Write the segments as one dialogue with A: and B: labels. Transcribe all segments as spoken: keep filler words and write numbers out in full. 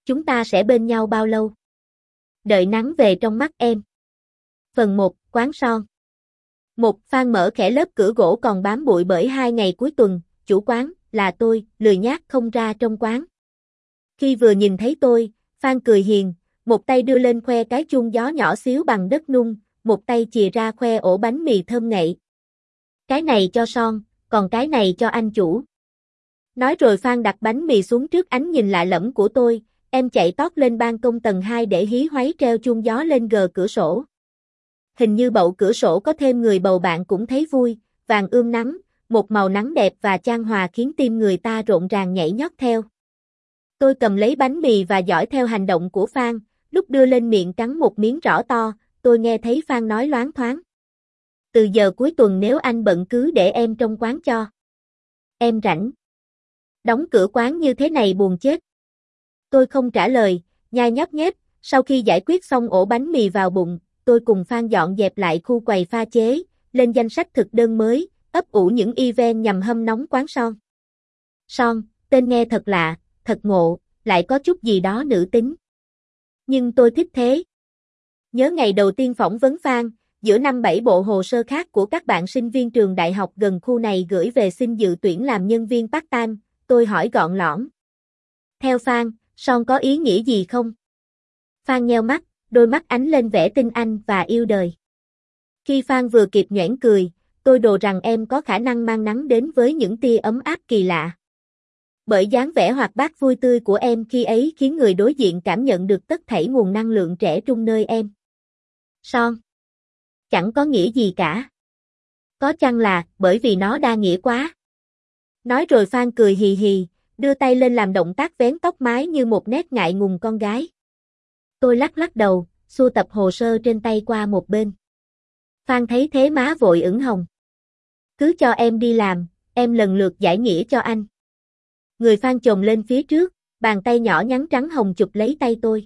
A: chúng ta sẽ bên nhau bao lâu? Đợi nắng về trong mắt em. Phần một, quán son. Một, Phan mở khẽ lớp cửa gỗ còn bám bụi bởi hai ngày cuối tuần, chủ quán, là tôi, lười nhác không ra trong quán. Khi vừa nhìn thấy tôi, Phan cười hiền, một tay đưa lên khoe cái chuông gió nhỏ xíu bằng đất nung, một tay chìa ra khoe ổ bánh mì thơm ngậy. Cái này cho Son, còn cái này cho anh chủ. Nói rồi Phan đặt bánh mì xuống trước ánh nhìn lạ lẫm của tôi, em chạy tót lên ban công tầng hai để hí hoáy treo chuông gió lên gờ cửa sổ. Hình như bậu cửa sổ có thêm người bầu bạn cũng thấy vui, vàng ươm nắng, một màu nắng đẹp và chan hòa khiến tim người ta rộn ràng nhảy nhót theo. Tôi cầm lấy bánh mì và dõi theo hành động của Phan, lúc đưa lên miệng cắn một miếng rõ to, tôi nghe thấy Phan nói loáng thoáng. Từ giờ cuối tuần nếu anh bận cứ để em trong quán cho. Em rảnh. Đóng cửa quán như thế này buồn chết. Tôi không trả lời, nhai nhấp nhép, sau khi giải quyết xong ổ bánh mì vào bụng, tôi cùng Phan dọn dẹp lại khu quầy pha chế, lên danh sách thực đơn mới, ấp ủ những event nhằm hâm nóng quán Son. Son, tên nghe thật lạ, thật ngộ, lại có chút gì đó nữ tính. Nhưng tôi thích thế. Nhớ ngày đầu tiên phỏng vấn Phan, giữa năm bảy bộ hồ sơ khác của các bạn sinh viên trường đại học gần khu này gửi về xin dự tuyển làm nhân viên part-time, tôi hỏi gọn lõn. Theo Phan, Son có ý nghĩa gì không? Phan nheo mắt, đôi mắt ánh lên vẻ tinh anh và yêu đời. Khi Phan vừa kịp nhoẻn cười, tôi đồ rằng em có khả năng mang nắng đến với những tia ấm áp kỳ lạ. Bởi dáng vẻ hoạt bát vui tươi của em khi ấy khiến người đối diện cảm nhận được tất thảy nguồn năng lượng trẻ trung nơi em. Son. Chẳng có nghĩa gì cả. Có chăng là bởi vì nó đa nghĩa quá. Nói rồi Phan cười hì hì, đưa tay lên làm động tác vén tóc mái như một nét ngại ngùng con gái. Tôi lắc lắc đầu, xua tập hồ sơ trên tay qua một bên. Phan thấy thế má vội ửng hồng. Cứ cho em đi làm, em lần lượt giải nghĩa cho anh. Người Phan chồm lên phía trước, bàn tay nhỏ nhắn trắng hồng chụp lấy tay tôi.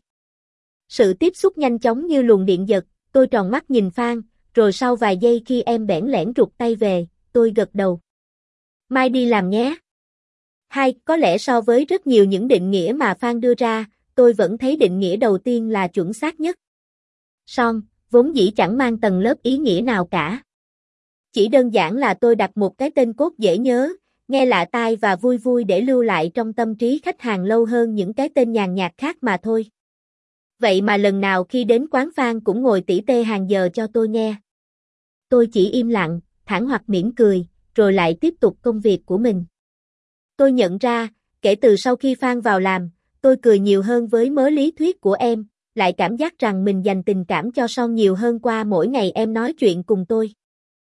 A: Sự tiếp xúc nhanh chóng như luồng điện giật, tôi tròn mắt nhìn Phan, rồi sau vài giây khi em bẽn lẽn rụt tay về, tôi gật đầu. Mai đi làm nhé. Hai, có lẽ so với rất nhiều những định nghĩa mà Phan đưa ra, tôi vẫn thấy định nghĩa đầu tiên là chuẩn xác nhất. Son, vốn dĩ chẳng mang tầng lớp ý nghĩa nào cả. Chỉ đơn giản là tôi đặt một cái tên cốt dễ nhớ, nghe lạ tai và vui vui để lưu lại trong tâm trí khách hàng lâu hơn những cái tên nhàn nhạt khác mà thôi. Vậy mà lần nào khi đến quán Phan cũng ngồi tỉ tê hàng giờ cho tôi nghe. Tôi chỉ im lặng, thản hoặc mỉm cười, rồi lại tiếp tục công việc của mình. Tôi nhận ra, kể từ sau khi Phan vào làm, tôi cười nhiều hơn với mớ lý thuyết của em, lại cảm giác rằng mình dành tình cảm cho Son nhiều hơn qua mỗi ngày em nói chuyện cùng tôi.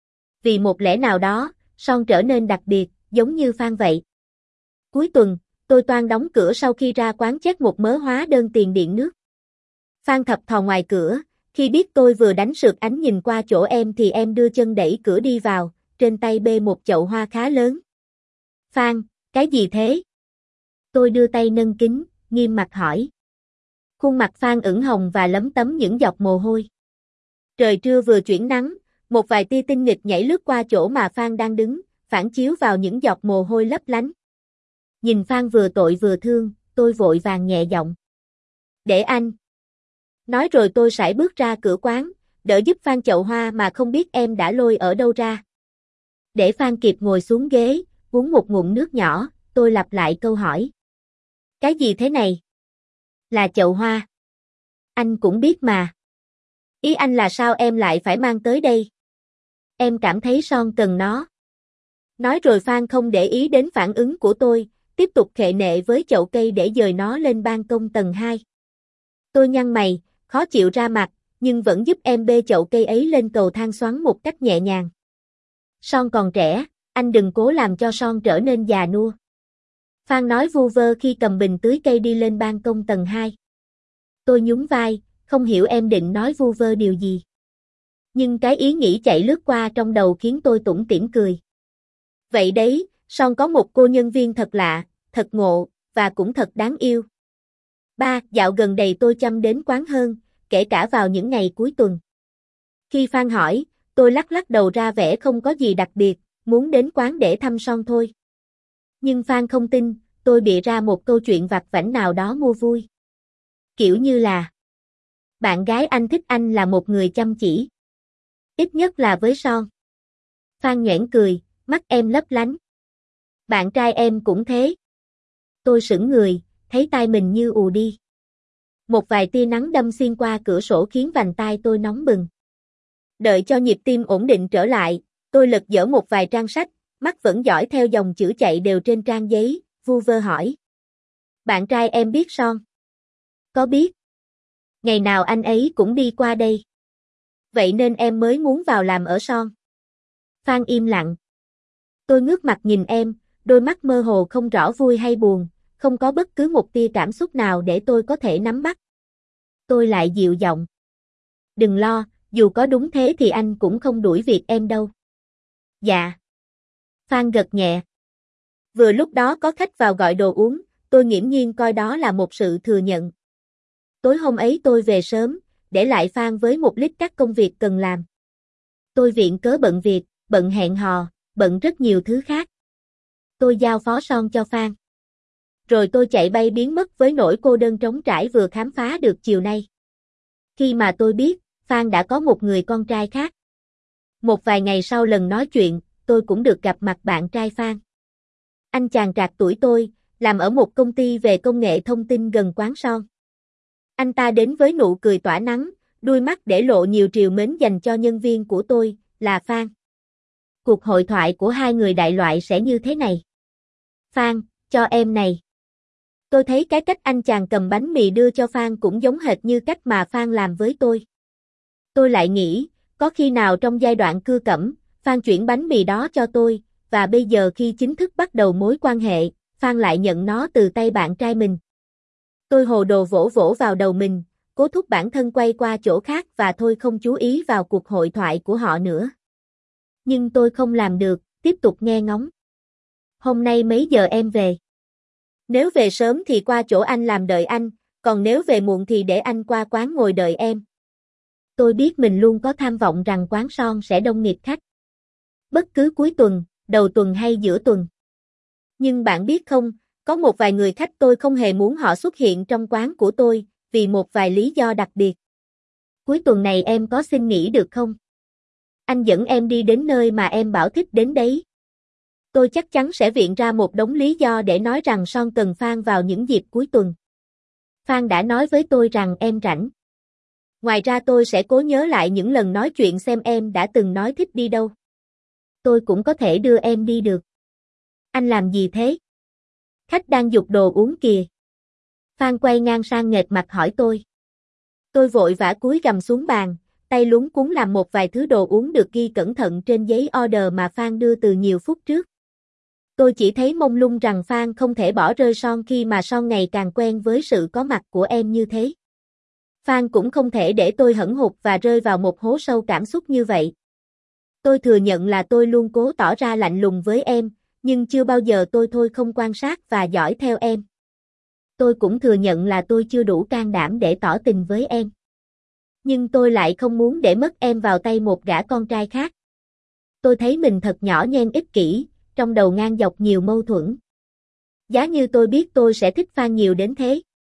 A: Vì một lẽ nào đó, Son trở nên đặc biệt, giống như Phan vậy. Cuối tuần, tôi toan đóng cửa sau khi ra quán check một mớ hóa đơn tiền điện nước. Phan thập thò ngoài cửa, khi biết tôi vừa đánh sượt ánh nhìn qua chỗ em thì em đưa chân đẩy cửa đi vào, trên tay bê một chậu hoa khá lớn. Phan, cái gì thế? Tôi đưa tay nâng kính, nghiêm mặt hỏi. Khuôn mặt Phan ửng hồng và lấm tấm những giọt mồ hôi. Trời trưa vừa chuyển nắng, một vài tia tinh nghịch nhảy lướt qua chỗ mà Phan đang đứng, phản chiếu vào những giọt mồ hôi lấp lánh. Nhìn Phan vừa tội vừa thương, tôi vội vàng nhẹ giọng. Để anh. Nói rồi tôi sải bước ra cửa quán, đỡ giúp Phan chậu hoa mà không biết em đã lôi ở đâu ra. Để Phan kịp ngồi xuống ghế, uống một ngụm nước nhỏ, tôi lặp lại câu hỏi. Cái gì thế này? Là chậu hoa. Anh cũng biết mà. Ý anh là sao em lại phải mang tới đây? Em cảm thấy Son cần nó. Nói rồi Phan không để ý đến phản ứng của tôi, tiếp tục khệ nệ với chậu cây để dời nó lên ban công tầng hai. Tôi nhăn mày, khó chịu ra mặt, nhưng vẫn giúp em bê chậu cây ấy lên cầu thang xoắn một cách nhẹ nhàng. Son còn trẻ, anh đừng cố làm cho Son trở nên già nua. Phan nói vu vơ khi cầm bình tưới cây đi lên ban công tầng hai. Tôi nhún vai, không hiểu em định nói vu vơ điều gì. Nhưng cái ý nghĩ chạy lướt qua trong đầu khiến tôi tủm tỉm cười. Vậy đấy, Son có một cô nhân viên thật lạ, thật ngộ, và cũng thật đáng yêu. Ba, dạo gần đây tôi chăm đến quán hơn, kể cả vào những ngày cuối tuần. Khi Phan hỏi, tôi lắc lắc đầu ra vẻ không có gì đặc biệt, muốn đến quán để thăm Son thôi. Nhưng Phan không tin, tôi bịa ra một câu chuyện vặt vãnh nào đó mua vui. Kiểu như là bạn gái anh thích anh là một người chăm chỉ. Ít nhất là với Son. Phan nhoẻn cười, mắt em lấp lánh. Bạn trai em cũng thế. Tôi sững người, thấy tai mình như ù đi. Một vài tia nắng đâm xuyên qua cửa sổ khiến vành tai tôi nóng bừng. Đợi cho nhịp tim ổn định trở lại, tôi lật dở một vài trang sách, mắt vẫn dõi theo dòng chữ chạy đều trên trang giấy, vu vơ hỏi. Bạn trai em biết Son? Có biết. Ngày nào anh ấy cũng đi qua đây. Vậy nên em mới muốn vào làm ở Son. Phan im lặng. Tôi ngước mặt nhìn em, đôi mắt mơ hồ không rõ vui hay buồn, không có bất cứ một tia cảm xúc nào để tôi có thể nắm bắt. Tôi lại dịu giọng. Đừng lo, dù có đúng thế thì anh cũng không đuổi việc em đâu. Dạ. Phan gật nhẹ. Vừa lúc đó có khách vào gọi đồ uống, tôi nghiễm nhiên coi đó là một sự thừa nhận. Tối hôm ấy tôi về sớm, để lại Phan với một list các công việc cần làm. Tôi viện cớ bận việc, bận hẹn hò, bận rất nhiều thứ khác. Tôi giao phó Son cho Phan. Rồi tôi chạy bay biến mất với nỗi cô đơn trống trải vừa khám phá được chiều nay. Khi mà tôi biết, Phan đã có một người con trai khác. Một vài ngày sau lần nói chuyện, tôi cũng được gặp mặt bạn trai Phan. Anh chàng trạc tuổi tôi, làm ở một công ty về công nghệ thông tin gần quán Son. Anh ta đến với nụ cười tỏa nắng, đuôi mắt để lộ nhiều trìu mến dành cho nhân viên của tôi, là Phan. Cuộc hội thoại của hai người đại loại sẽ như thế này. Phan, cho em này. Tôi thấy cái cách anh chàng cầm bánh mì đưa cho Phan cũng giống hệt như cách mà Phan làm với tôi. Tôi lại nghĩ, có khi nào trong giai đoạn cưa cẩm, Phan chuyển bánh mì đó cho tôi, và bây giờ khi chính thức bắt đầu mối quan hệ, Phan lại nhận nó từ tay bạn trai mình. Tôi hồ đồ vỗ vỗ vào đầu mình, cố thúc bản thân quay qua chỗ khác và thôi không chú ý vào cuộc hội thoại của họ nữa. Nhưng tôi không làm được, tiếp tục nghe ngóng. Hôm nay mấy giờ em về? Nếu về sớm thì qua chỗ anh làm đợi anh, còn nếu về muộn thì để anh qua quán ngồi đợi em. Tôi biết mình luôn có tham vọng rằng quán Son sẽ đông nghịt khách. Bất cứ cuối tuần, đầu tuần hay giữa tuần. Nhưng bạn biết không, có một vài người khách tôi không hề muốn họ xuất hiện trong quán của tôi, vì một vài lý do đặc biệt. Cuối tuần này em có xin nghỉ được không? Anh dẫn em đi đến nơi mà em bảo thích đến đấy. Tôi chắc chắn sẽ viện ra một đống lý do để nói rằng Son cần Phan vào những dịp cuối tuần. Phan đã nói với tôi rằng em rảnh. Ngoài ra tôi sẽ cố nhớ lại những lần nói chuyện xem em đã từng nói thích đi đâu. Tôi cũng có thể đưa em đi được. Anh làm gì thế? Khách đang giục đồ uống kìa. Phan quay ngang sang nghệt mặt hỏi tôi. Tôi vội vã cúi gằm xuống bàn, tay luống cuống làm một vài thứ đồ uống được ghi cẩn thận trên giấy order mà Phan đưa từ nhiều phút trước. Tôi chỉ thấy mông lung rằng Phan không thể bỏ rơi Son khi mà Son ngày càng quen với sự có mặt của em như thế. Phan cũng không thể để tôi hẫng hụt và rơi vào một hố sâu cảm xúc như vậy. Tôi thừa nhận là tôi luôn cố tỏ ra lạnh lùng với em, nhưng chưa bao giờ tôi thôi không quan sát và dõi theo em. Tôi cũng thừa nhận là tôi chưa đủ can đảm để tỏ tình với em. Nhưng tôi lại không muốn để mất em vào tay một gã con trai khác. Tôi thấy mình thật nhỏ nhen ích kỷ, trong đầu ngang dọc nhiều mâu thuẫn. Giá như tôi biết tôi sẽ thích Phan nhiều đến thế.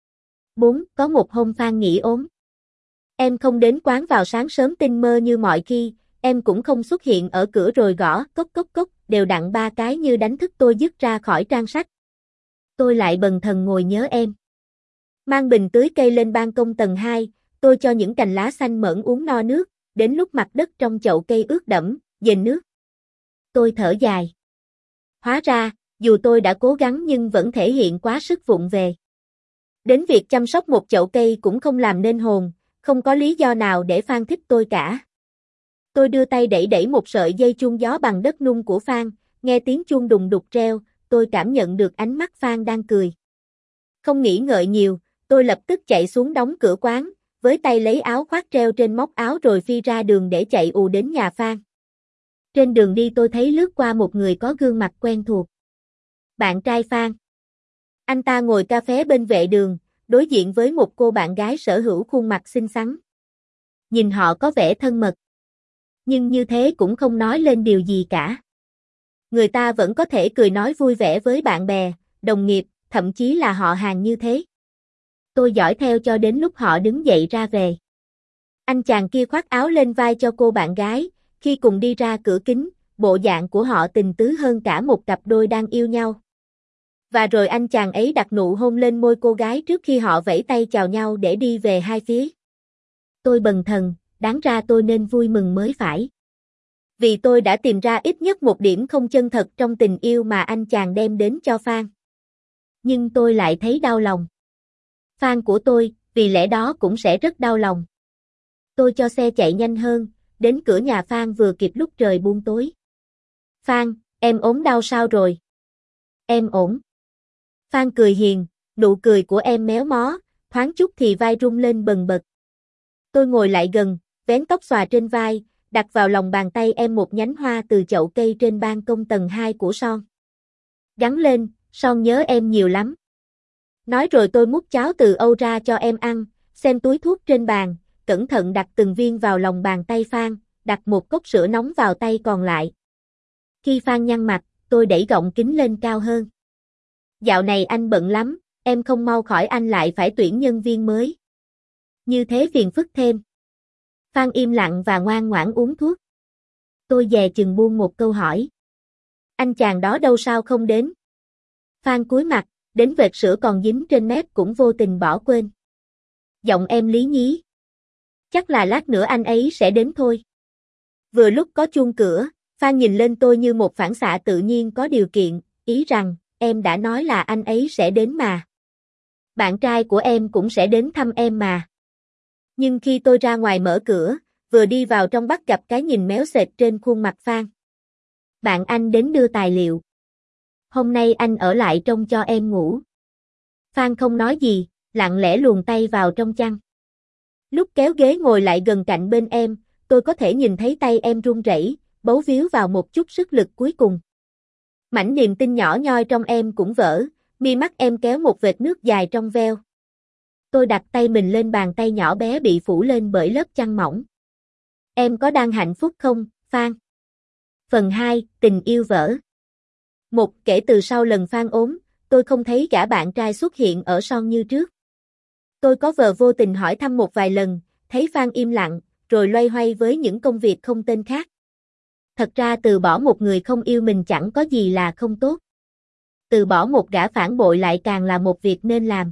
A: bốn. Có một hôm Phan nghỉ ốm. Em không đến quán vào sáng sớm tinh mơ như mọi khi, em cũng không xuất hiện ở cửa rồi gõ cốc cốc cốc, đều đặn ba cái như đánh thức tôi dứt ra khỏi trang sách. Tôi lại bần thần ngồi nhớ em. Mang bình tưới cây lên ban công tầng hai, tôi cho những cành lá xanh mởn uống no nước, đến lúc mặt đất trong chậu cây ướt đẫm, dền nước. Tôi thở dài. Hóa ra, dù tôi đã cố gắng nhưng vẫn thể hiện quá sức vụng về. Đến việc chăm sóc một chậu cây cũng không làm nên hồn, không có lý do nào để Phan thích tôi cả. Tôi đưa tay đẩy đẩy một sợi dây chuông gió bằng đất nung của Phan, nghe tiếng chuông đùng đục reo, tôi cảm nhận được ánh mắt Phan đang cười. Không nghĩ ngợi nhiều, tôi lập tức chạy xuống đóng cửa quán, với tay lấy áo khoác treo trên móc áo rồi phi ra đường để chạy ù đến nhà Phan. Trên đường đi tôi thấy lướt qua một người có gương mặt quen thuộc. Bạn trai Phan. Anh ta ngồi cà phê bên vệ đường, đối diện với một cô bạn gái sở hữu khuôn mặt xinh xắn. Nhìn họ có vẻ thân mật. Nhưng như thế cũng không nói lên điều gì cả. Người ta vẫn có thể cười nói vui vẻ với bạn bè, đồng nghiệp, thậm chí là họ hàng như thế. Tôi dõi theo cho đến lúc họ đứng dậy ra về. Anh chàng kia khoác áo lên vai cho cô bạn gái, khi cùng đi ra cửa kính, bộ dạng của họ tình tứ hơn cả một cặp đôi đang yêu nhau. Và rồi anh chàng ấy đặt nụ hôn lên môi cô gái trước khi họ vẫy tay chào nhau để đi về hai phía. Tôi bần thần, đáng ra tôi nên vui mừng mới phải. Vì tôi đã tìm ra ít nhất một điểm không chân thật trong tình yêu mà anh chàng đem đến cho Phan. Nhưng tôi lại thấy đau lòng. Fan của tôi, vì lẽ đó cũng sẽ rất đau lòng. Tôi cho xe chạy nhanh hơn, đến cửa nhà Phan vừa kịp lúc trời buông tối. Phan, em ốm đau sao rồi? Em ổn. Phan cười hiền, nụ cười của em méo mó, thoáng chút thì vai rung lên bần bật. Tôi ngồi lại gần, vén tóc xòa trên vai, đặt vào lòng bàn tay em một nhánh hoa từ chậu cây trên ban công tầng hai của Son. Gắn lên, Son nhớ em nhiều lắm. Nói rồi tôi múc cháo từ Âu ra cho em ăn, xem túi thuốc trên bàn, cẩn thận đặt từng viên vào lòng bàn tay Phan, đặt một cốc sữa nóng vào tay còn lại. Khi Phan nhăn mặt, tôi đẩy gọng kính lên cao hơn. Dạo này anh bận lắm, em không mau khỏi anh lại phải tuyển nhân viên mới. Như thế phiền phức thêm. Phan im lặng và ngoan ngoãn uống thuốc. Tôi dè chừng buông một câu hỏi. Anh chàng đó đâu sao không đến? Phan cúi mặt, đến vệt sữa còn dính trên mép cũng vô tình bỏ quên. Giọng em lý nhí. Chắc là lát nữa anh ấy sẽ đến thôi. Vừa lúc có chuông cửa, Phan nhìn lên tôi như một phản xạ tự nhiên có điều kiện, ý rằng, em đã nói là anh ấy sẽ đến mà. Bạn trai của em cũng sẽ đến thăm em mà. Nhưng khi tôi ra ngoài mở cửa, vừa đi vào trong bắt gặp cái nhìn méo sệt trên khuôn mặt Phan. Bạn anh đến đưa tài liệu. Hôm nay anh ở lại trông cho em ngủ. Phan không nói gì, lặng lẽ luồn tay vào trong chăn. Lúc kéo ghế ngồi lại gần cạnh bên em, tôi có thể nhìn thấy tay em run rẩy, bấu víu vào một chút sức lực cuối cùng. Mảnh niềm tin nhỏ nhoi trong em cũng vỡ, mi mắt em kéo một vệt nước dài trong veo. Tôi đặt tay mình lên bàn tay nhỏ bé bị phủ lên bởi lớp chăn mỏng. Em có đang hạnh phúc không, Phan? Phần hai, tình yêu vỡ. Một, kể từ sau lần Phan ốm, tôi không thấy gã bạn trai xuất hiện ở Son như trước. Tôi có vờ vô tình hỏi thăm một vài lần, thấy Phan im lặng, rồi loay hoay với những công việc không tên khác. Thật ra từ bỏ một người không yêu mình chẳng có gì là không tốt. Từ bỏ một gã phản bội lại càng là một việc nên làm.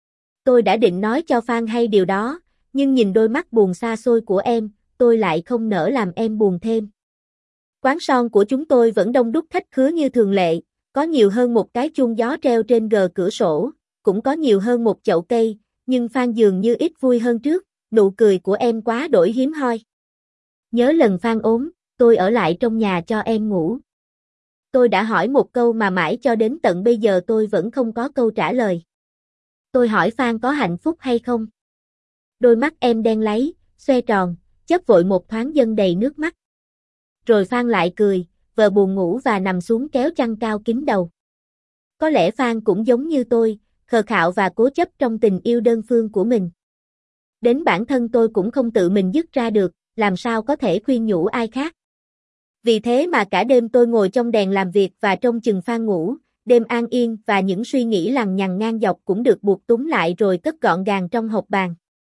A: Tôi đã định nói cho Phan hay điều đó, nhưng nhìn đôi mắt buồn xa xôi của em, tôi lại không nỡ làm em buồn thêm. Quán Son của chúng tôi vẫn đông đúc khách khứa như thường lệ, có nhiều hơn một cái chuông gió treo trên gờ cửa sổ, cũng có nhiều hơn một chậu cây, nhưng Phan dường như ít vui hơn trước, nụ cười của em quá đổi hiếm hoi. Nhớ lần Phan ốm, tôi ở lại trong nhà cho em ngủ. Tôi đã hỏi một câu mà mãi cho đến tận bây giờ tôi vẫn không có câu trả lời. Tôi hỏi Phan có hạnh phúc hay không? Đôi mắt em đen láy, xoe tròn, chớp vội một thoáng dâng đầy nước mắt. Rồi Phan lại cười, vờ buồn ngủ và nằm xuống kéo chăn cao kín đầu. Có lẽ Phan cũng giống như tôi, khờ khạo và cố chấp trong tình yêu đơn phương của mình. Đến bản thân tôi cũng không tự mình dứt ra được, làm sao có thể khuyên nhủ ai khác. Vì thế mà cả đêm tôi ngồi trong đèn làm việc và trông chừng Phan ngủ, đêm an yên và những suy nghĩ lằng nhằng ngang dọc cũng được buộc túm lại rồi cất gọn gàng trong hộp bàn.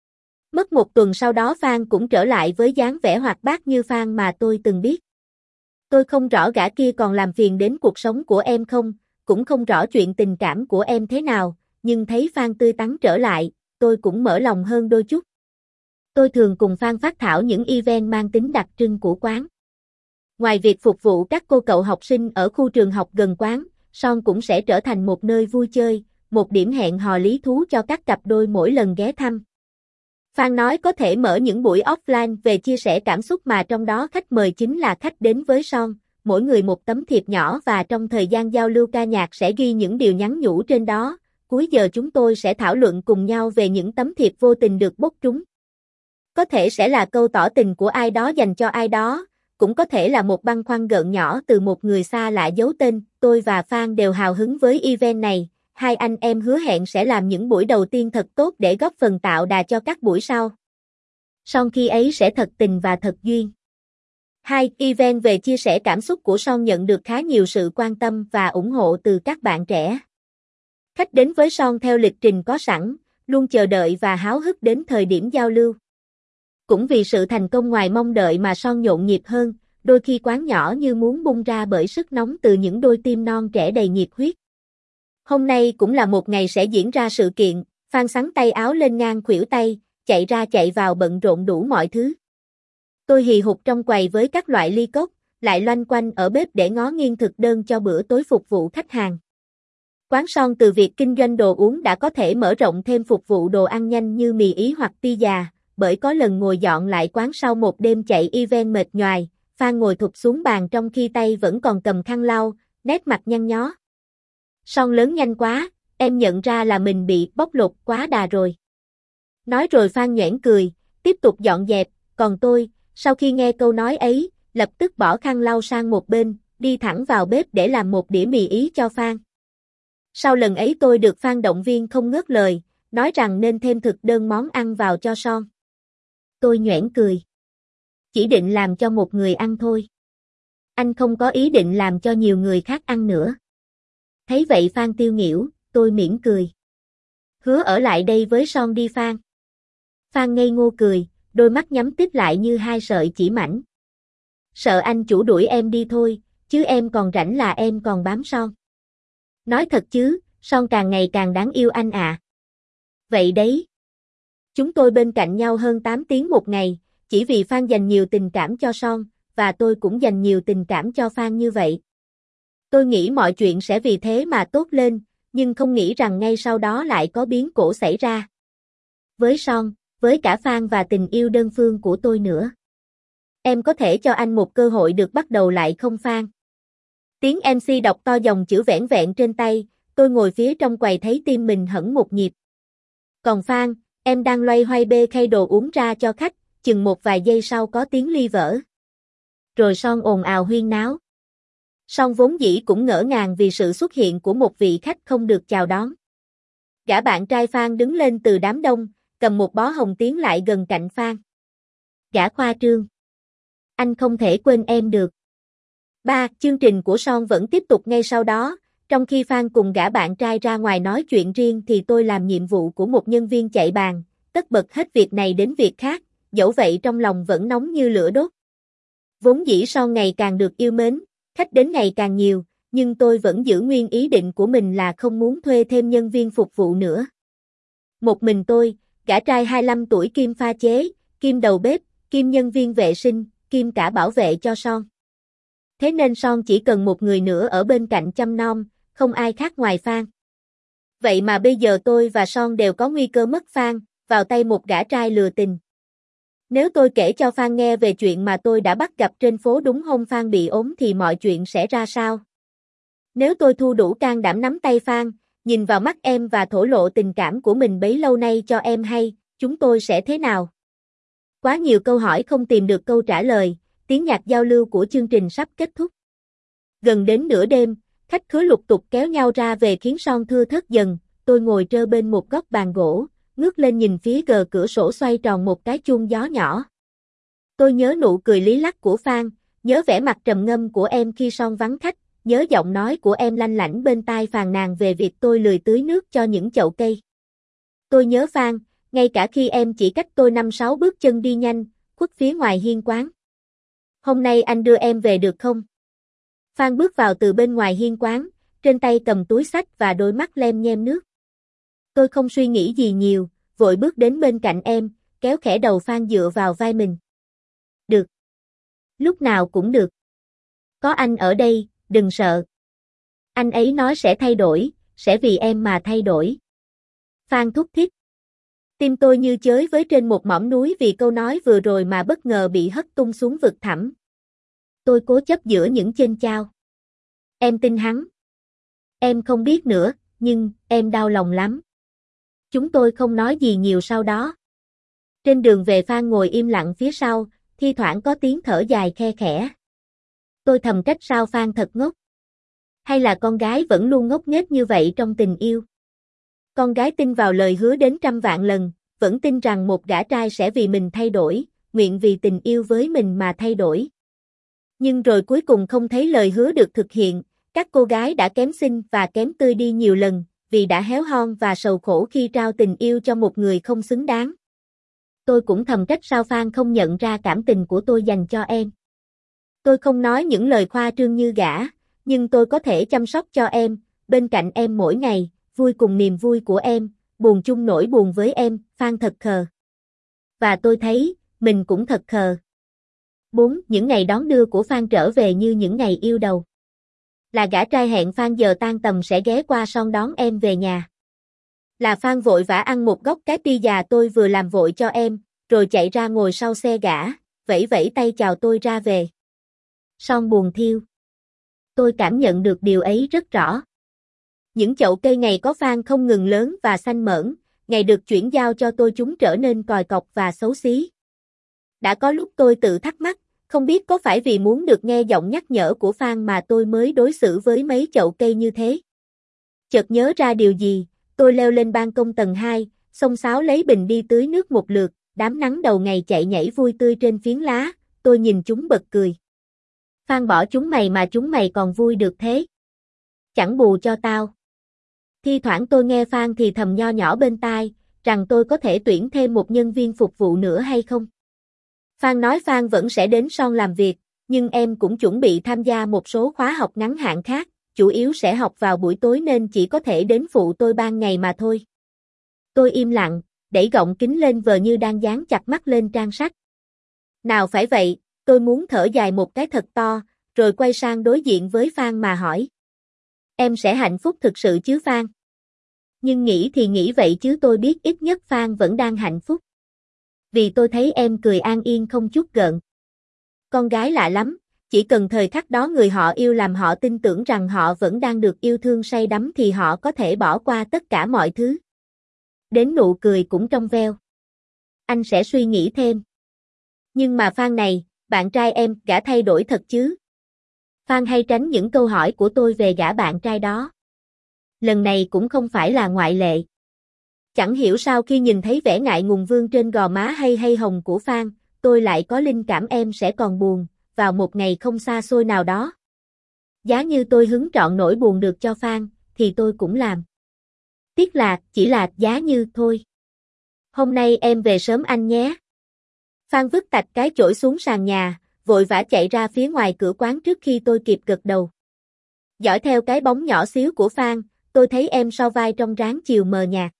A: Mất một tuần sau đó Phan cũng trở lại với dáng vẻ hoạt bát như Phan mà tôi từng biết. Tôi không rõ gã kia còn làm phiền đến cuộc sống của em không, cũng không rõ chuyện tình cảm của em thế nào, nhưng thấy Phan tươi tắn trở lại, tôi cũng mở lòng hơn đôi chút. Tôi thường cùng Phan phát thảo những event mang tính đặc trưng của quán. Ngoài việc phục vụ các cô cậu học sinh ở khu trường học gần quán, Son cũng sẽ trở thành một nơi vui chơi, một điểm hẹn hò lý thú cho các cặp đôi mỗi lần ghé thăm. Phan nói có thể mở những buổi offline về chia sẻ cảm xúc mà trong đó khách mời chính là khách đến với Son, mỗi người một tấm thiệp nhỏ và trong thời gian giao lưu ca nhạc sẽ ghi những điều nhắn nhủ trên đó. Cuối giờ chúng tôi sẽ thảo luận cùng nhau về những tấm thiệp vô tình được bốc trúng. Có thể sẽ là câu tỏ tình của ai đó dành cho ai đó, cũng có thể là một băn khoăn gợn nhỏ từ một người xa lạ giấu tên. Tôi và Phan đều hào hứng với event này, hai anh em hứa hẹn sẽ làm những buổi đầu tiên thật tốt để góp phần tạo đà cho các buổi sau. Son khi ấy sẽ thật tình và thật duyên. Hai, event về chia sẻ cảm xúc của Son nhận được khá nhiều sự quan tâm và ủng hộ từ các bạn trẻ. Khách đến với Son theo lịch trình có sẵn, luôn chờ đợi và háo hức đến thời điểm giao lưu. Cũng vì sự thành công ngoài mong đợi mà Son nhộn nhịp hơn, đôi khi quán nhỏ như muốn bung ra bởi sức nóng từ những đôi tim non trẻ đầy nhiệt huyết. Hôm nay cũng là một ngày sẽ diễn ra sự kiện, Phan xắn tay áo lên ngang khuỷu tay, chạy ra chạy vào bận rộn đủ mọi thứ. Tôi hì hục trong quầy với các loại ly cốc, lại loanh quanh ở bếp để ngó nghiêng thực đơn cho bữa tối phục vụ khách hàng. Quán Son từ việc kinh doanh đồ uống đã có thể mở rộng thêm phục vụ đồ ăn nhanh như mì Ý hoặc pizza, bởi có lần ngồi dọn lại quán sau một đêm chạy event mệt nhoài, Phan ngồi thụp xuống bàn trong khi tay vẫn còn cầm khăn lau, nét mặt nhăn nhó. Son lớn nhanh quá, em nhận ra là mình bị bóc lột quá đà rồi. Nói rồi Phan nhoẻn cười, tiếp tục dọn dẹp, còn tôi, sau khi nghe câu nói ấy, lập tức bỏ khăn lau sang một bên, đi thẳng vào bếp để làm một đĩa mì Ý cho Phan. Sau lần ấy tôi được Phan động viên không ngớt lời, nói rằng nên thêm thực đơn món ăn vào cho Son. Tôi nhoẻn cười. Chỉ định làm cho một người ăn thôi. Anh không có ý định làm cho nhiều người khác ăn nữa. Thấy vậy Phan tiêu nghỉu, tôi mỉm cười. Hứa ở lại đây với Son đi Phan. Phan ngây ngô cười, đôi mắt nhắm tít lại như hai sợi chỉ mảnh. Sợ anh chủ đuổi em đi thôi, chứ em còn rảnh là em còn bám Son. Nói thật chứ, Son càng ngày càng đáng yêu anh ạ. À. Vậy đấy. Chúng tôi bên cạnh nhau hơn tám tiếng một ngày, chỉ vì Phan dành nhiều tình cảm cho Son, và tôi cũng dành nhiều tình cảm cho Phan như vậy. Tôi nghĩ mọi chuyện sẽ vì thế mà tốt lên, nhưng không nghĩ rằng ngay sau đó lại có biến cố xảy ra. Với Son, với cả Phan và tình yêu đơn phương của tôi nữa. Em có thể cho anh một cơ hội được bắt đầu lại không Phan? Tiếng em xê đọc to dòng chữ vẻn vẹn trên tay, tôi ngồi phía trong quầy thấy tim mình hẫng một nhịp. Còn Phan, em đang loay hoay bê khay đồ uống ra cho khách, chừng một vài giây sau có tiếng ly vỡ. Rồi Son ồn ào huyên náo. Son vốn dĩ cũng ngỡ ngàng vì sự xuất hiện của một vị khách không được chào đón. Gã bạn trai Phan đứng lên từ đám đông, cầm một bó hồng tiến lại gần cạnh Phan. Gã khoa trương. Anh không thể quên em được. Ba, chương trình của Son vẫn tiếp tục ngay sau đó, trong khi Phan cùng gã bạn trai ra ngoài nói chuyện riêng thì tôi làm nhiệm vụ của một nhân viên chạy bàn, tất bật hết việc này đến việc khác, dẫu vậy trong lòng vẫn nóng như lửa đốt. Vốn dĩ Son ngày càng được yêu mến, khách đến ngày càng nhiều, nhưng tôi vẫn giữ nguyên ý định của mình là không muốn thuê thêm nhân viên phục vụ nữa. Một mình tôi, gã trai hai mươi lăm tuổi kim pha chế, kim đầu bếp, kim nhân viên vệ sinh, kim cả bảo vệ cho Son. Thế nên Son chỉ cần một người nữa ở bên cạnh chăm nom, không ai khác ngoài Phan. Vậy mà bây giờ tôi và Son đều có nguy cơ mất Phan, vào tay một gã trai lừa tình. Nếu tôi kể cho Phan nghe về chuyện mà tôi đã bắt gặp trên phố đúng hôm Phan bị ốm thì mọi chuyện sẽ ra sao? Nếu tôi thu đủ can đảm nắm tay Phan, nhìn vào mắt em và thổ lộ tình cảm của mình bấy lâu nay cho em hay, chúng tôi sẽ thế nào? Quá nhiều câu hỏi không tìm được câu trả lời, tiếng nhạc giao lưu của chương trình sắp kết thúc. Gần đến nửa đêm, khách khứa lục tục kéo nhau ra về khiến Son thưa thớt dần, tôi ngồi trơ bên một góc bàn gỗ, ngước lên nhìn phía gờ cửa sổ xoay tròn một cái chuông gió nhỏ. Tôi nhớ nụ cười lý lắc của Phan, nhớ vẻ mặt trầm ngâm của em khi Son vắng khách, nhớ giọng nói của em lanh lảnh bên tai phàn nàn về việc tôi lười tưới nước cho những chậu cây. Tôi nhớ Phan, ngay cả khi em chỉ cách tôi năm sáu bước chân đi nhanh, khuất phía ngoài hiên quán. Hôm nay anh đưa em về được không? Phan bước vào từ bên ngoài hiên quán, trên tay cầm túi xách và đôi mắt lem nhem nước. Tôi không suy nghĩ gì nhiều, vội bước đến bên cạnh em, kéo khẽ đầu Phan dựa vào vai mình. Được. Lúc nào cũng được. Có anh ở đây, đừng sợ. Anh ấy nói sẽ thay đổi, sẽ vì em mà thay đổi. Phan thúc thích. Tim tôi như chới với trên một mỏm núi vì câu nói vừa rồi mà bất ngờ bị hất tung xuống vực thẳm. Tôi cố chấp giữa những chênh chao. Em tin hắn. Em không biết nữa, nhưng em đau lòng lắm. Chúng tôi không nói gì nhiều sau đó. Trên đường về Phan ngồi im lặng phía sau, thi thoảng có tiếng thở dài khe khẽ. Tôi thầm trách sao Phan thật ngốc. Hay là con gái vẫn luôn ngốc nghếch như vậy trong tình yêu? Con gái tin vào lời hứa đến trăm vạn lần, vẫn tin rằng một gã trai sẽ vì mình thay đổi, nguyện vì tình yêu với mình mà thay đổi. Nhưng rồi cuối cùng không thấy lời hứa được thực hiện, các cô gái đã kém xinh và kém tươi đi nhiều lần, vì đã héo hon và sầu khổ khi trao tình yêu cho một người không xứng đáng. Tôi cũng thầm trách sao Phan không nhận ra cảm tình của tôi dành cho em. Tôi không nói những lời khoa trương như gã, nhưng tôi có thể chăm sóc cho em, bên cạnh em mỗi ngày, vui cùng niềm vui của em, buồn chung nỗi buồn với em. Phan thật khờ. Và tôi thấy, mình cũng thật khờ. bốn. Những ngày đón đưa của Phan trở về như những ngày yêu đầu. Là gã trai hẹn Phan giờ tan tầm sẽ ghé qua Son đón em về nhà. Là Phan vội vã ăn một góc cái pizza tôi vừa làm vội cho em, rồi chạy ra ngồi sau xe gã, vẫy vẫy tay chào tôi ra về. Son buồn thiêu. Tôi cảm nhận được điều ấy rất rõ. Những chậu cây ngày có Phan không ngừng lớn và xanh mởn, ngày được chuyển giao cho tôi chúng trở nên còi cọc và xấu xí. Đã có lúc tôi tự thắc mắc, không biết có phải vì muốn được nghe giọng nhắc nhở của Phan mà tôi mới đối xử với mấy chậu cây như thế. Chợt nhớ ra điều gì, tôi leo lên ban công tầng hai, xông xáo lấy bình đi tưới nước một lượt, đám nắng đầu ngày chạy nhảy vui tươi trên phiến lá, tôi nhìn chúng bật cười. Phan bỏ chúng mày mà chúng mày còn vui được thế. Chẳng bù cho tao. Thi thoảng tôi nghe Phan thì thầm nho nhỏ bên tai, rằng tôi có thể tuyển thêm một nhân viên phục vụ nữa hay không. Phan nói Phan vẫn sẽ đến Son làm việc, nhưng em cũng chuẩn bị tham gia một số khóa học ngắn hạn khác, chủ yếu sẽ học vào buổi tối nên chỉ có thể đến phụ tôi ban ngày mà thôi. Tôi im lặng, đẩy gọng kính lên vờ như đang dán chặt mắt lên trang sách. Nào phải vậy, tôi muốn thở dài một cái thật to, rồi quay sang đối diện với Phan mà hỏi. Em sẽ hạnh phúc thực sự chứ Phan? Nhưng nghĩ thì nghĩ vậy chứ tôi biết ít nhất Phan vẫn đang hạnh phúc. Vì tôi thấy em cười an yên không chút gợn. Con gái lạ lắm, chỉ cần thời khắc đó người họ yêu làm họ tin tưởng rằng họ vẫn đang được yêu thương say đắm thì họ có thể bỏ qua tất cả mọi thứ. Đến nụ cười cũng trong veo. Anh sẽ suy nghĩ thêm. Nhưng mà Phan này, bạn trai em, gã thay đổi thật chứ? Phan hay tránh những câu hỏi của tôi về gã bạn trai đó. Lần này cũng không phải là ngoại lệ. Chẳng hiểu sao khi nhìn thấy vẻ ngại ngùng vương trên gò má hay hay hồng của Phan, tôi lại có linh cảm em sẽ còn buồn, vào một ngày không xa xôi nào đó. Giá như tôi hứng trọn nỗi buồn được cho Phan, thì tôi cũng làm. Tiếc là, chỉ là giá như thôi. Hôm nay em về sớm anh nhé. Phan vứt tạch cái chổi xuống sàn nhà, vội vã chạy ra phía ngoài cửa quán trước khi tôi kịp gật đầu. Dõi theo cái bóng nhỏ xíu của Phan, tôi thấy em so vai trong ráng chiều mờ nhạt.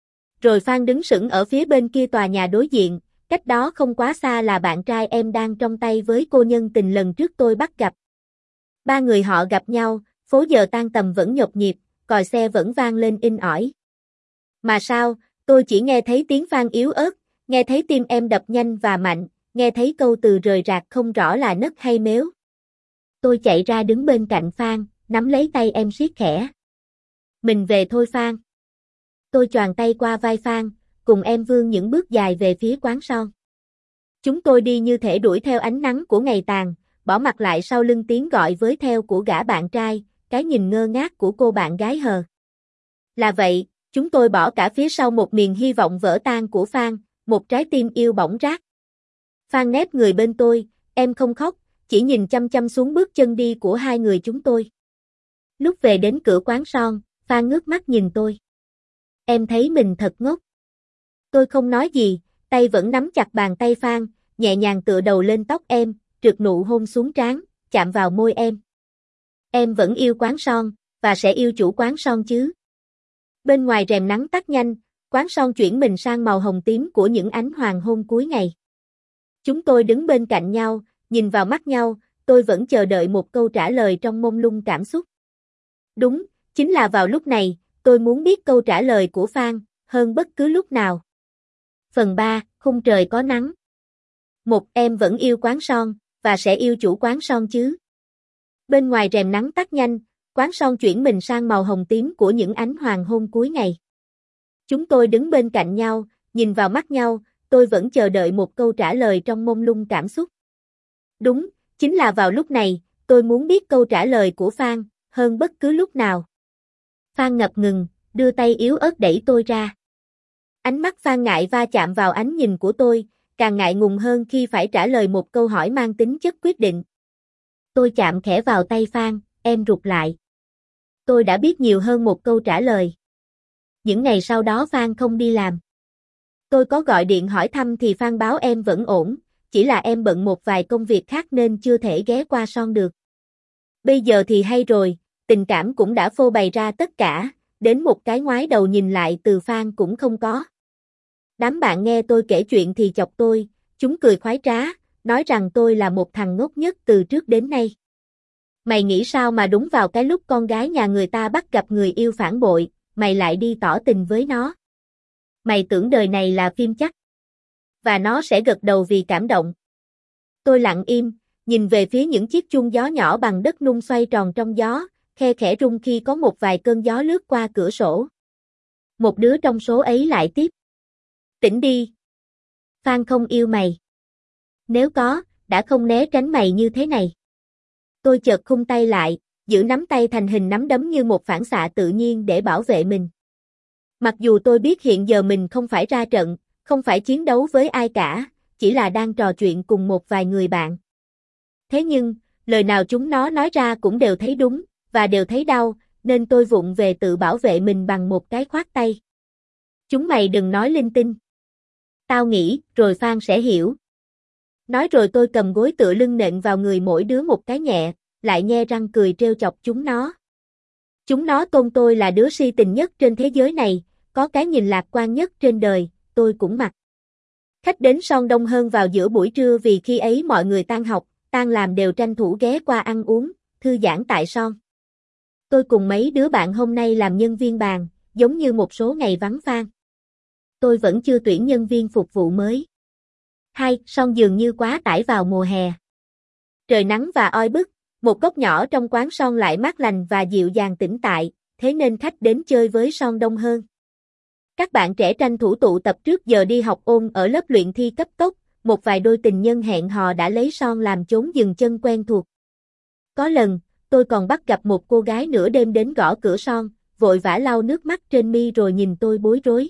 A: Rồi Phan đứng sững ở phía bên kia tòa nhà đối diện, cách đó không quá xa là bạn trai em đang trong tay với cô nhân tình lần trước tôi bắt gặp. Ba người họ gặp nhau, phố giờ tan tầm vẫn nhộp nhịp, còi xe vẫn vang lên inh ỏi. Mà sao, tôi chỉ nghe thấy tiếng Phan yếu ớt, nghe thấy tim em đập nhanh và mạnh, nghe thấy câu từ rời rạc không rõ là nấc hay mếu. Tôi chạy ra đứng bên cạnh Phan, nắm lấy tay em siết khẽ. Mình về thôi Phan. Tôi choàng tay qua vai Phan, cùng em vươn những bước dài về phía quán Son. Chúng tôi đi như thể đuổi theo ánh nắng của ngày tàn, bỏ mặc lại sau lưng tiếng gọi với theo của gã bạn trai, cái nhìn ngơ ngác của cô bạn gái hờ. Là vậy, chúng tôi bỏ cả phía sau một miền hy vọng vỡ tan của Phan, một trái tim yêu bỏng rát. Phan nép người bên tôi, em không khóc, chỉ nhìn chăm chăm xuống bước chân đi của hai người chúng tôi. Lúc về đến cửa quán Son, Phan ngước mắt nhìn tôi. Em thấy mình thật ngốc. Tôi không nói gì, tay vẫn nắm chặt bàn tay Phan, nhẹ nhàng tựa đầu lên tóc em, trượt nụ hôn xuống trán, chạm vào môi em. Em vẫn yêu quán Son, và sẽ yêu chủ quán Son chứ. Bên ngoài rèm nắng tắt nhanh, quán Son chuyển mình sang màu hồng tím của những ánh hoàng hôn cuối ngày. Chúng tôi đứng bên cạnh nhau, nhìn vào mắt nhau, tôi vẫn chờ đợi một câu trả lời trong mông lung cảm xúc. Đúng, chính là vào lúc này, tôi muốn biết câu trả lời của Phan, hơn bất cứ lúc nào. Phần ba, khung trời có nắng. Một, em vẫn yêu quán Son, và sẽ yêu chủ quán Son chứ. Bên ngoài rèm nắng tắt nhanh, quán Son chuyển mình sang màu hồng tím của những ánh hoàng hôn cuối ngày. Chúng tôi đứng bên cạnh nhau, nhìn vào mắt nhau, tôi vẫn chờ đợi một câu trả lời trong mông lung cảm xúc. Đúng, chính là vào lúc này, tôi muốn biết câu trả lời của Phan, hơn bất cứ lúc nào. Phan ngập ngừng, đưa tay yếu ớt đẩy tôi ra. Ánh mắt Phan ngại va chạm vào ánh nhìn của tôi, càng ngại ngùng hơn khi phải trả lời một câu hỏi mang tính chất quyết định. Tôi chạm khẽ vào tay Phan, em rụt lại. Tôi đã biết nhiều hơn một câu trả lời. Những ngày sau đó Phan không đi làm. Tôi có gọi điện hỏi thăm thì Phan báo em vẫn ổn, chỉ là em bận một vài công việc khác nên chưa thể ghé qua Son được. Bây giờ thì hay rồi, tình cảm cũng đã phô bày ra tất cả, đến một cái ngoái đầu nhìn lại từ Phan cũng không có. Đám bạn nghe tôi kể chuyện thì chọc tôi, chúng cười khoái trá, nói rằng tôi là một thằng ngốc nhất từ trước đến nay. Mày nghĩ sao mà đúng vào cái lúc con gái nhà người ta bắt gặp người yêu phản bội, mày lại đi tỏ tình với nó. Mày tưởng đời này là phim chắc. Và nó sẽ gật đầu vì cảm động. Tôi lặng im, nhìn về phía những chiếc chuông gió nhỏ bằng đất nung xoay tròn trong gió, khe khẽ rung khi có một vài cơn gió lướt qua cửa sổ. Một đứa trong số ấy lại tiếp. Tỉnh đi. Phan không yêu mày. Nếu có, đã không né tránh mày như thế này. Tôi chợt khung tay lại, giữ nắm tay thành hình nắm đấm như một phản xạ tự nhiên để bảo vệ mình. Mặc dù tôi biết hiện giờ mình không phải ra trận, không phải chiến đấu với ai cả, chỉ là đang trò chuyện cùng một vài người bạn. Thế nhưng, lời nào chúng nó nói ra cũng đều thấy đúng, và đều thấy đau, nên tôi vụng về tự bảo vệ mình bằng một cái khoát tay. Chúng mày đừng nói linh tinh. Tao nghĩ, rồi Phan sẽ hiểu. Nói rồi tôi cầm gối tựa lưng nện vào người mỗi đứa một cái nhẹ, lại nhe răng cười trêu chọc chúng nó. Chúng nó tôn tôi là đứa si tình nhất trên thế giới này, có cái nhìn lạc quan nhất trên đời, tôi cũng mặc. Khách đến Son đông hơn vào giữa buổi trưa vì khi ấy mọi người tan học, tan làm đều tranh thủ ghé qua ăn uống, thư giãn tại Son. Tôi cùng mấy đứa bạn hôm nay làm nhân viên bàn, giống như một số ngày vắng Phan. Tôi vẫn chưa tuyển nhân viên phục vụ mới. Hai, Son dường như quá tải vào mùa hè. Trời nắng và oi bức, một cốc nhỏ trong quán Son lại mát lành và dịu dàng tĩnh tại, thế nên khách đến chơi với Son đông hơn. Các bạn trẻ tranh thủ tụ tập trước giờ đi học ôn ở lớp luyện thi cấp tốc, một vài đôi tình nhân hẹn hò đã lấy Son làm chốn dừng chân quen thuộc. Có lần, tôi còn bắt gặp một cô gái nửa đêm đến gõ cửa Son, vội vã lau nước mắt trên mi rồi nhìn tôi bối rối.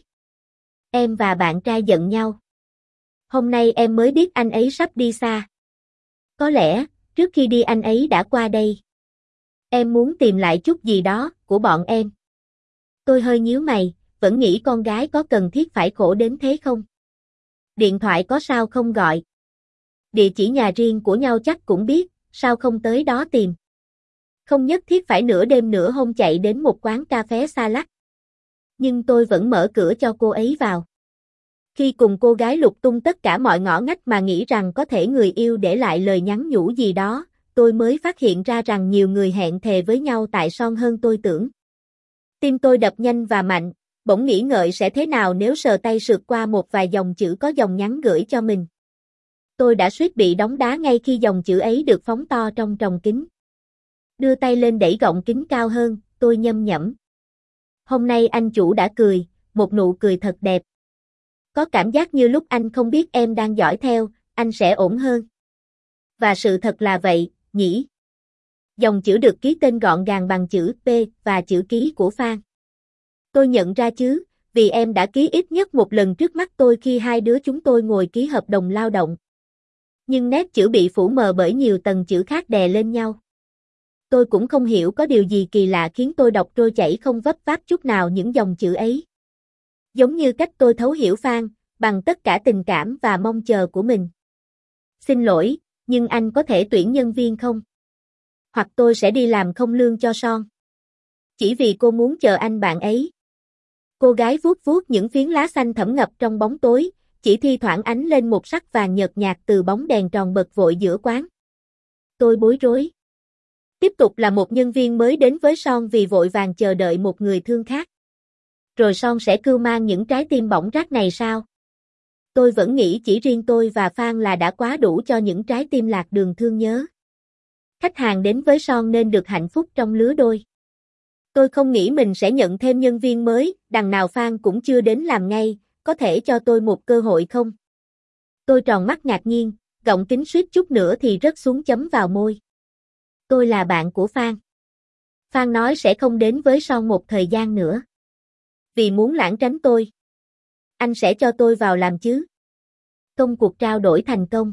A: Em và bạn trai giận nhau. Hôm nay em mới biết anh ấy sắp đi xa. Có lẽ, trước khi đi anh ấy đã qua đây. Em muốn tìm lại chút gì đó của bọn em. Tôi hơi nhíu mày, vẫn nghĩ con gái có cần thiết phải khổ đến thế không? Điện thoại có sao không gọi? Địa chỉ nhà riêng của nhau chắc cũng biết, sao không tới đó tìm? Không nhất thiết phải nửa đêm nửa hôm chạy đến một quán cà phê xa lắc. Nhưng tôi vẫn mở cửa cho cô ấy vào. Khi cùng cô gái lục tung tất cả mọi ngõ ngách mà nghĩ rằng có thể người yêu để lại lời nhắn nhủ gì đó, tôi mới phát hiện ra rằng nhiều người hẹn thề với nhau tại Son hơn tôi tưởng. Tim tôi đập nhanh và mạnh, bỗng nghĩ ngợi sẽ thế nào nếu sờ tay sượt qua một vài dòng chữ có dòng nhắn gửi cho mình. Tôi đã suýt bị đóng đá ngay khi dòng chữ ấy được phóng to trong tròng kính. Đưa tay lên đẩy gọng kính cao hơn, tôi nhâm nhẩm. Hôm nay anh chủ đã cười, một nụ cười thật đẹp. Có cảm giác như lúc anh không biết em đang dõi theo, anh sẽ ổn hơn. Và sự thật là vậy, nhỉ? Dòng chữ được ký tên gọn gàng bằng chữ P và chữ ký của Phan. Tôi nhận ra chứ, vì em đã ký ít nhất một lần trước mắt tôi khi hai đứa chúng tôi ngồi ký hợp đồng lao động. Nhưng nét chữ bị phủ mờ bởi nhiều tầng chữ khác đè lên nhau. Tôi cũng không hiểu có điều gì kỳ lạ khiến tôi đọc trôi chảy không vấp váp chút nào những dòng chữ ấy. Giống như cách tôi thấu hiểu Phan, bằng tất cả tình cảm và mong chờ của mình. Xin lỗi, nhưng anh có thể tuyển nhân viên không? Hoặc tôi sẽ đi làm không lương cho Son. Chỉ vì cô muốn chờ anh bạn ấy. Cô gái vuốt vuốt những phiến lá xanh thẫm ngập trong bóng tối, chỉ thi thoảng ánh lên một sắc vàng nhợt nhạt từ bóng đèn tròn bật vội giữa quán. Tôi bối rối. Tiếp tục là một nhân viên mới đến với Son vì vội vàng chờ đợi một người thương khác. Rồi Son sẽ cưu mang những trái tim bỏng rát này sao? Tôi vẫn nghĩ chỉ riêng tôi và Phan là đã quá đủ cho những trái tim lạc đường thương nhớ. Khách hàng đến với Son nên được hạnh phúc trong lứa đôi. Tôi không nghĩ mình sẽ nhận thêm nhân viên mới, đằng nào Phan cũng chưa đến làm ngay, có thể cho tôi một cơ hội không? Tôi tròn mắt ngạc nhiên, gọng kính suýt chút nữa thì rớt xuống chấm vào môi. Tôi là bạn của Phan. Phan nói sẽ không đến với Son một thời gian nữa. Vì muốn lảng tránh tôi. Anh sẽ cho tôi vào làm chứ? Công cuộc trao đổi thành công.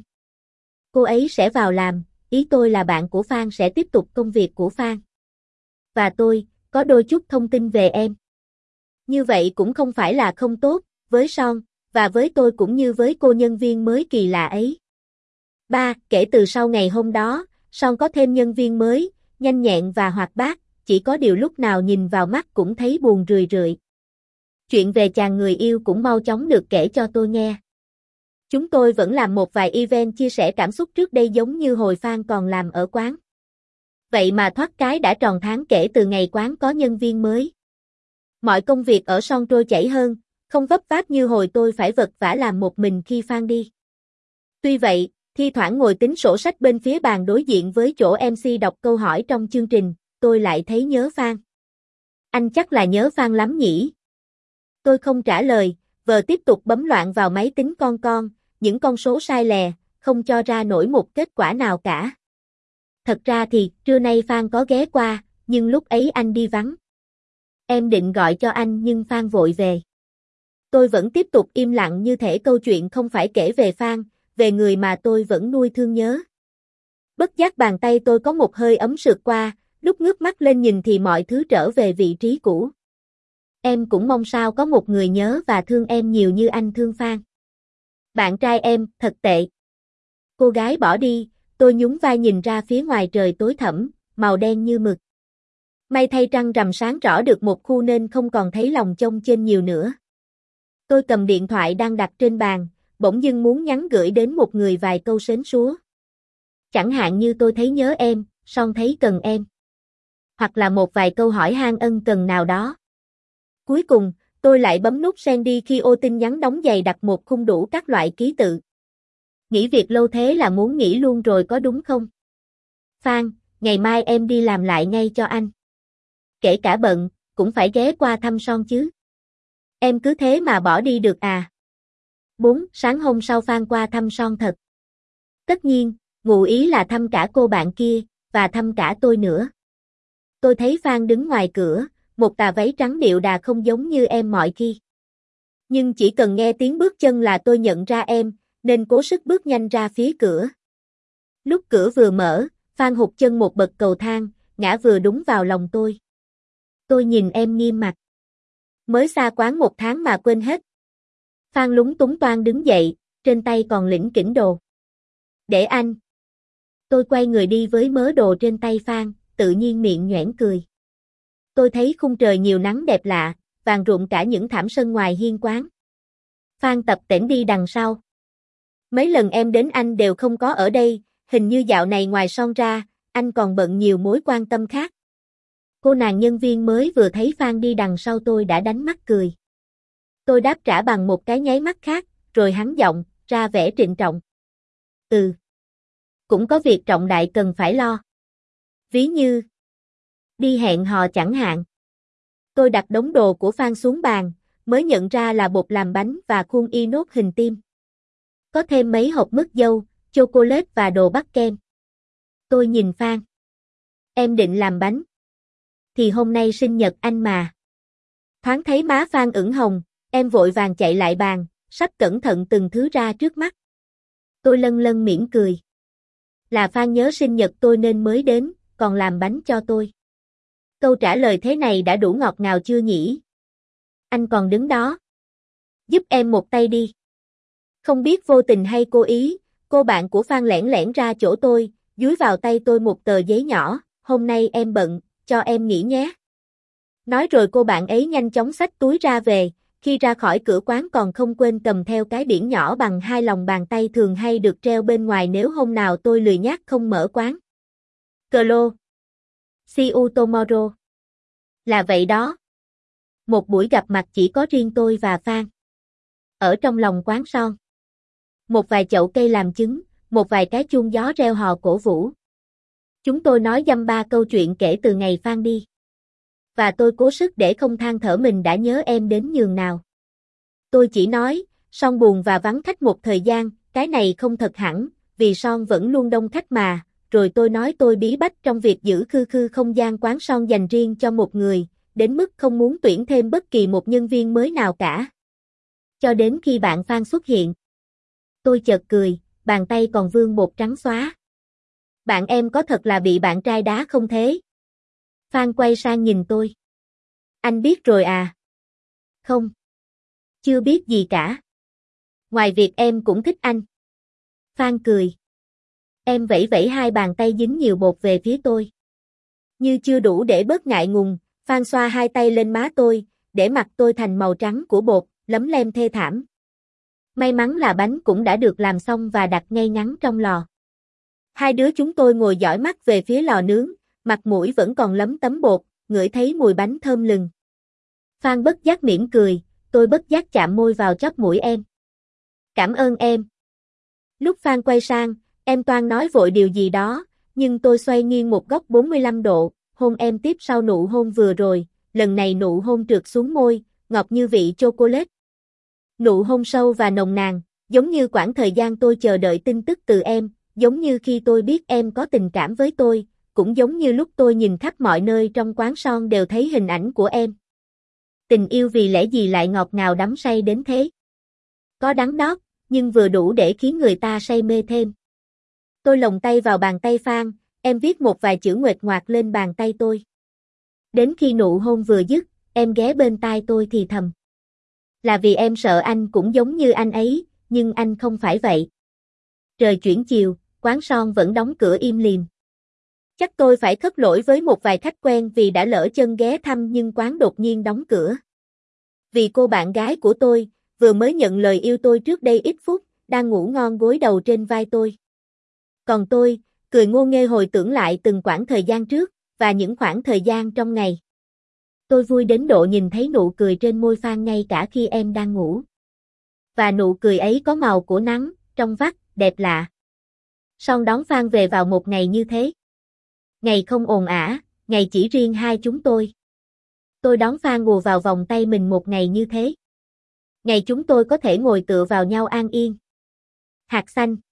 A: Cô ấy sẽ vào làm, ý tôi là bạn của Phan sẽ tiếp tục công việc của Phan. Và tôi, có đôi chút thông tin về em. Như vậy cũng không phải là không tốt, với Son, và với tôi cũng như với cô nhân viên mới kỳ lạ ấy. ba. Kể từ sau ngày hôm đó, Son có thêm nhân viên mới, nhanh nhẹn và hoạt bát, chỉ có điều lúc nào nhìn vào mắt cũng thấy buồn rười rượi. Chuyện về chàng người yêu cũng mau chóng được kể cho tôi nghe. Chúng tôi vẫn làm một vài event chia sẻ cảm xúc trước đây giống như hồi Phan còn làm ở quán. Vậy mà thoát cái đã tròn tháng kể từ ngày quán có nhân viên mới. Mọi công việc ở Son trôi chảy hơn, không vấp váp như hồi tôi phải vật vã làm một mình khi Phan đi. Tuy vậy, thi thoảng ngồi tính sổ sách bên phía bàn đối diện với chỗ em xê đọc câu hỏi trong chương trình, tôi lại thấy nhớ Phan. Anh chắc là nhớ Phan lắm nhỉ? Tôi không trả lời, vờ tiếp tục bấm loạn vào máy tính con con, những con số sai lè, không cho ra nổi một kết quả nào cả. Thật ra thì, trưa nay Phan có ghé qua, nhưng lúc ấy anh đi vắng. Em định gọi cho anh nhưng Phan vội về. Tôi vẫn tiếp tục im lặng như thể câu chuyện không phải kể về Phan, về người mà tôi vẫn nuôi thương nhớ. Bất giác bàn tay tôi có một hơi ấm sượt qua, lúc ngước mắt lên nhìn thì mọi thứ trở về vị trí cũ. Em cũng mong sao có một người nhớ và thương em nhiều như anh thương Phan. Bạn trai em, thật tệ. Cô gái bỏ đi, tôi nhún vai nhìn ra phía ngoài trời tối thẫm, màu đen như mực. May thay trăng rằm sáng rõ được một khu nên không còn thấy lòng chông chênh nhiều nữa. Tôi cầm điện thoại đang đặt trên bàn, bỗng dưng muốn nhắn gửi đến một người vài câu sến súa. Chẳng hạn như tôi thấy nhớ em, Son thấy cần em. Hoặc là một vài câu hỏi han ân cần nào đó. Cuối cùng, tôi lại bấm nút send đi khi ô tin nhắn đóng dày đặt một khung đủ các loại ký tự. Nghỉ việc lâu thế là muốn nghỉ luôn rồi có đúng không? Phan, ngày mai em đi làm lại ngay cho anh. Kể cả bận, cũng phải ghé qua thăm Son chứ. Em cứ thế mà bỏ đi được à? bốn. Sáng hôm sau Phan qua thăm Son thật. Tất nhiên, ngụ ý là thăm cả cô bạn kia, và thăm cả tôi nữa. Tôi thấy Phan đứng ngoài cửa, một tà váy trắng điệu đà không giống như em mọi khi. Nhưng chỉ cần nghe tiếng bước chân là tôi nhận ra em, nên cố sức bước nhanh ra phía cửa. Lúc cửa vừa mở, Phan hụt chân một bậc cầu thang, ngã vừa đúng vào lòng tôi. Tôi nhìn em nghiêm mặt. Mới xa quán một tháng mà quên hết. Phan lúng túng toan đứng dậy, trên tay còn lỉnh kỉnh đồ. Để anh. Tôi quay người đi với mớ đồ trên tay Phan, tự nhiên miệng nhoẻn cười. Tôi thấy khung trời nhiều nắng đẹp lạ, vàng rụng cả những thảm sân ngoài hiên quán. Phan tập tễnh đi đằng sau. Mấy lần em đến anh đều không có ở đây, hình như dạo này ngoài Son ra, anh còn bận nhiều mối quan tâm khác. Cô nàng nhân viên mới vừa thấy Phan đi đằng sau tôi đã đánh mắt cười. Tôi đáp trả bằng một cái nháy mắt khác, rồi hắn giọng, ra vẻ trịnh trọng. Ừ. Cũng có việc trọng đại cần phải lo. Ví như đi hẹn hò chẳng hạn. Tôi đặt đống đồ của Phan xuống bàn, mới nhận ra là bột làm bánh và khuôn inox hình tim. Có thêm mấy hộp mứt dâu, chocolate và đồ bắt kem. Tôi nhìn Phan. Em định làm bánh. Thì hôm nay sinh nhật anh mà. Thoáng thấy má Phan ửng hồng, em vội vàng chạy lại bàn, sắp cẩn thận từng thứ ra trước mắt. Tôi lân lân mỉm cười. Là Phan nhớ sinh nhật tôi nên mới đến, còn làm bánh cho tôi. Câu trả lời thế này đã đủ ngọt ngào chưa nhỉ? Anh còn đứng đó. Giúp em một tay đi. Không biết vô tình hay cố ý, cô bạn của Phan lẻn lẻn ra chỗ tôi, dúi vào tay tôi một tờ giấy nhỏ, hôm nay em bận, cho em nghỉ nhé. Nói rồi cô bạn ấy nhanh chóng xách túi ra về, khi ra khỏi cửa quán còn không quên cầm theo cái biển nhỏ bằng hai lòng bàn tay thường hay được treo bên ngoài nếu hôm nào tôi lười nhác không mở quán. Clo. See you tomorrow. Là vậy đó. Một buổi gặp mặt chỉ có riêng tôi và Phan. Ở trong lòng quán Son. Một vài chậu cây làm chứng, một vài cái chuông gió reo hò cổ vũ. Chúng tôi nói dăm ba câu chuyện kể từ ngày Phan đi. Và tôi cố sức để không than thở mình đã nhớ em đến nhường nào. Tôi chỉ nói, Son buồn và vắng khách một thời gian, cái này không thật hẳn, vì Son vẫn luôn đông khách mà, rồi tôi nói tôi bí bách trong việc giữ khư khư không gian quán Son dành riêng cho một người, đến mức không muốn tuyển thêm bất kỳ một nhân viên mới nào cả. Cho đến khi bạn Phan xuất hiện. Tôi chợt cười, bàn tay còn vương bột trắng xóa. Bạn em có thật là bị bạn trai đá không thế? Phan quay sang nhìn tôi. Anh biết rồi à? Không. Chưa biết gì cả. Ngoài việc em cũng thích anh. Phan cười. Em vẫy vẫy hai bàn tay dính nhiều bột về phía tôi. Như chưa đủ để bớt ngại ngùng, Phan xoa hai tay lên má tôi, để mặt tôi thành màu trắng của bột, lấm lem thê thảm. May mắn là bánh cũng đã được làm xong và đặt ngay ngắn trong lò. Hai đứa chúng tôi ngồi dõi mắt về phía lò nướng, mặt mũi vẫn còn lấm tấm bột, ngửi thấy mùi bánh thơm lừng. Phan bất giác mỉm cười, tôi bất giác chạm môi vào chóp mũi em. Cảm ơn em. Lúc Phan quay sang, em toan nói vội điều gì đó, nhưng tôi xoay nghiêng một góc bốn mươi lăm độ, hôn em tiếp sau nụ hôn vừa rồi, lần này nụ hôn trượt xuống môi, ngọt như vị chocolate. Nụ hôn sâu và nồng nàn, giống như quãng thời gian tôi chờ đợi tin tức từ em, giống như khi tôi biết em có tình cảm với tôi, cũng giống như lúc tôi nhìn khắp mọi nơi trong quán son đều thấy hình ảnh của em. Tình yêu vì lẽ gì lại ngọt ngào đắm say đến thế? Có đắng đót, nhưng vừa đủ để khiến người ta say mê thêm. Tôi lồng tay vào bàn tay Phan, em viết một vài chữ nguệch ngoạc lên bàn tay tôi. Đến khi nụ hôn vừa dứt, em ghé bên tai tôi thì thầm. Là vì em sợ anh cũng giống như anh ấy, nhưng anh không phải vậy. Trời chuyển chiều, quán son vẫn đóng cửa im lìm. Chắc tôi phải khất lỗi với một vài khách quen vì đã lỡ chân ghé thăm nhưng quán đột nhiên đóng cửa. Vì cô bạn gái của tôi, vừa mới nhận lời yêu tôi trước đây ít phút, đang ngủ ngon gối đầu trên vai tôi. Còn tôi, cười ngô nghê hồi tưởng lại từng quãng thời gian trước, và những khoảng thời gian trong ngày. Tôi vui đến độ nhìn thấy nụ cười trên môi Phan ngay cả khi em đang ngủ. Và nụ cười ấy có màu của nắng, trong vắt, đẹp lạ. Son đón Phan về vào một ngày như thế. Ngày không ồn ả, ngày chỉ riêng hai chúng tôi. Tôi đón Phan ngồi vào vòng tay mình một ngày như thế. Ngày chúng tôi có thể ngồi tựa vào nhau an yên. Hạt xanh.